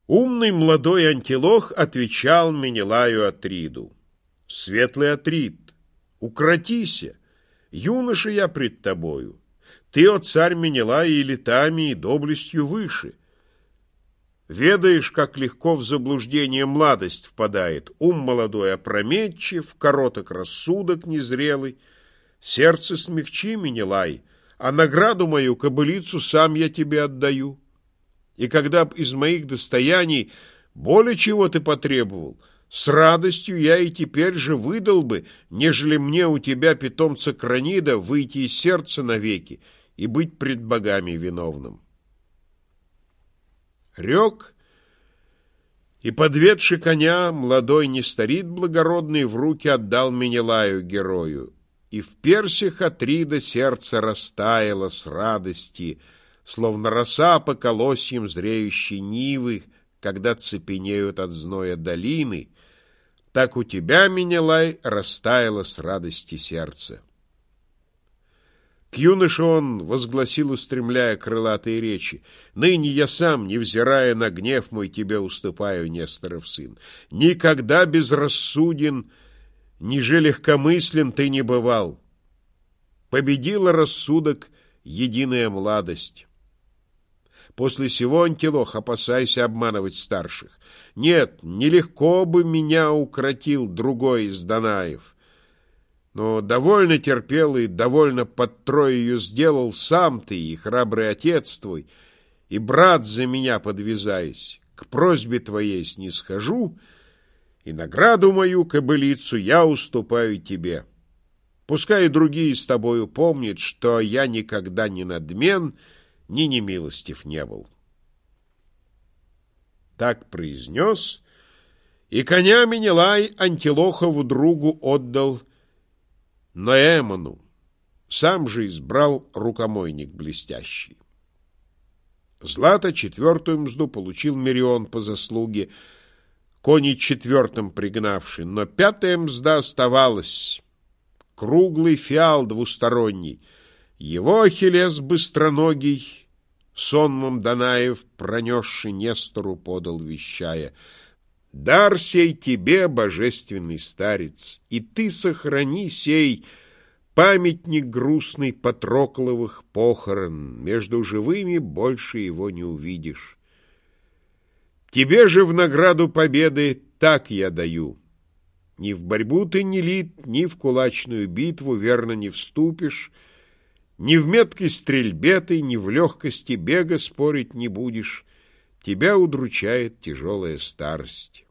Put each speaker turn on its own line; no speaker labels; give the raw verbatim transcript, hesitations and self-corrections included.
Умный молодой антилох отвечал Менелаю Атриду: «Светлый Атрид, укротися, юноша я пред тобою. Ты, о царь Менелай, и летами, и доблестью выше. Ведаешь, как легко в заблуждение младость впадает, ум молодой опрометчив, короток рассудок незрелый. Сердце смягчи, Менелай, а награду мою, кобылицу, сам я тебе отдаю. И когда б из моих достояний более чего ты потребовал, с радостью я и теперь же выдал бы, нежели мне у тебя, питомца Кранида, выйти из сердца навеки и быть пред богами виновным». Рек, и, подведши коня, молодой нестарид благородный в руки отдал Менелаю герою, и в персях Атрида сердце растаяло с радости, словно роса по колосьям зреющей нивы, когда цепенеют от зноя долины, так у тебя, Менелай, растаяло с радости сердце. К юноше он возгласил, устремляя крылатые речи: «Ныне я сам, невзирая на гнев мой, тебе уступаю, Несторов сын. Никогда безрассуден, ниже легкомыслен ты не бывал. Победила рассудок единая младость. После сего, антилох, опасайся обманывать старших. Нет, нелегко бы меня укротил другой из Данаев. Но довольно терпел и довольно под Троею сделал сам ты и храбрый отец твой, и брат за меня подвязаясь. К просьбе твоей снисхожу, и награду мою, кобылицу, я уступаю тебе. Пускай и другие с тобою помнят, что я никогда ни надмен, ни немилостив не был». Так произнес, и коня Менелай антилохову другу отдал Ноэмону, сам же избрал рукомойник блестящий. Злато четвертую мзду получил Мерион по заслуге, кони четвертым пригнавший, но пятая мзда оставалась, круглый фиал двусторонний. Его Ахиллес быстроногий, сонмом Данаев пронесший, Нестору подал, вещая: «Дар сей тебе, божественный старец, и ты сохрани сей памятник грустный Патрокловых похорон, между живыми больше его не увидишь. Тебе же в награду победы так я даю: ни в борьбу ты не лит, ни в кулачную битву верно не вступишь, ни в меткой стрельбе ты, ни в легкости бега спорить не будешь, тебя удручает тяжелая старость.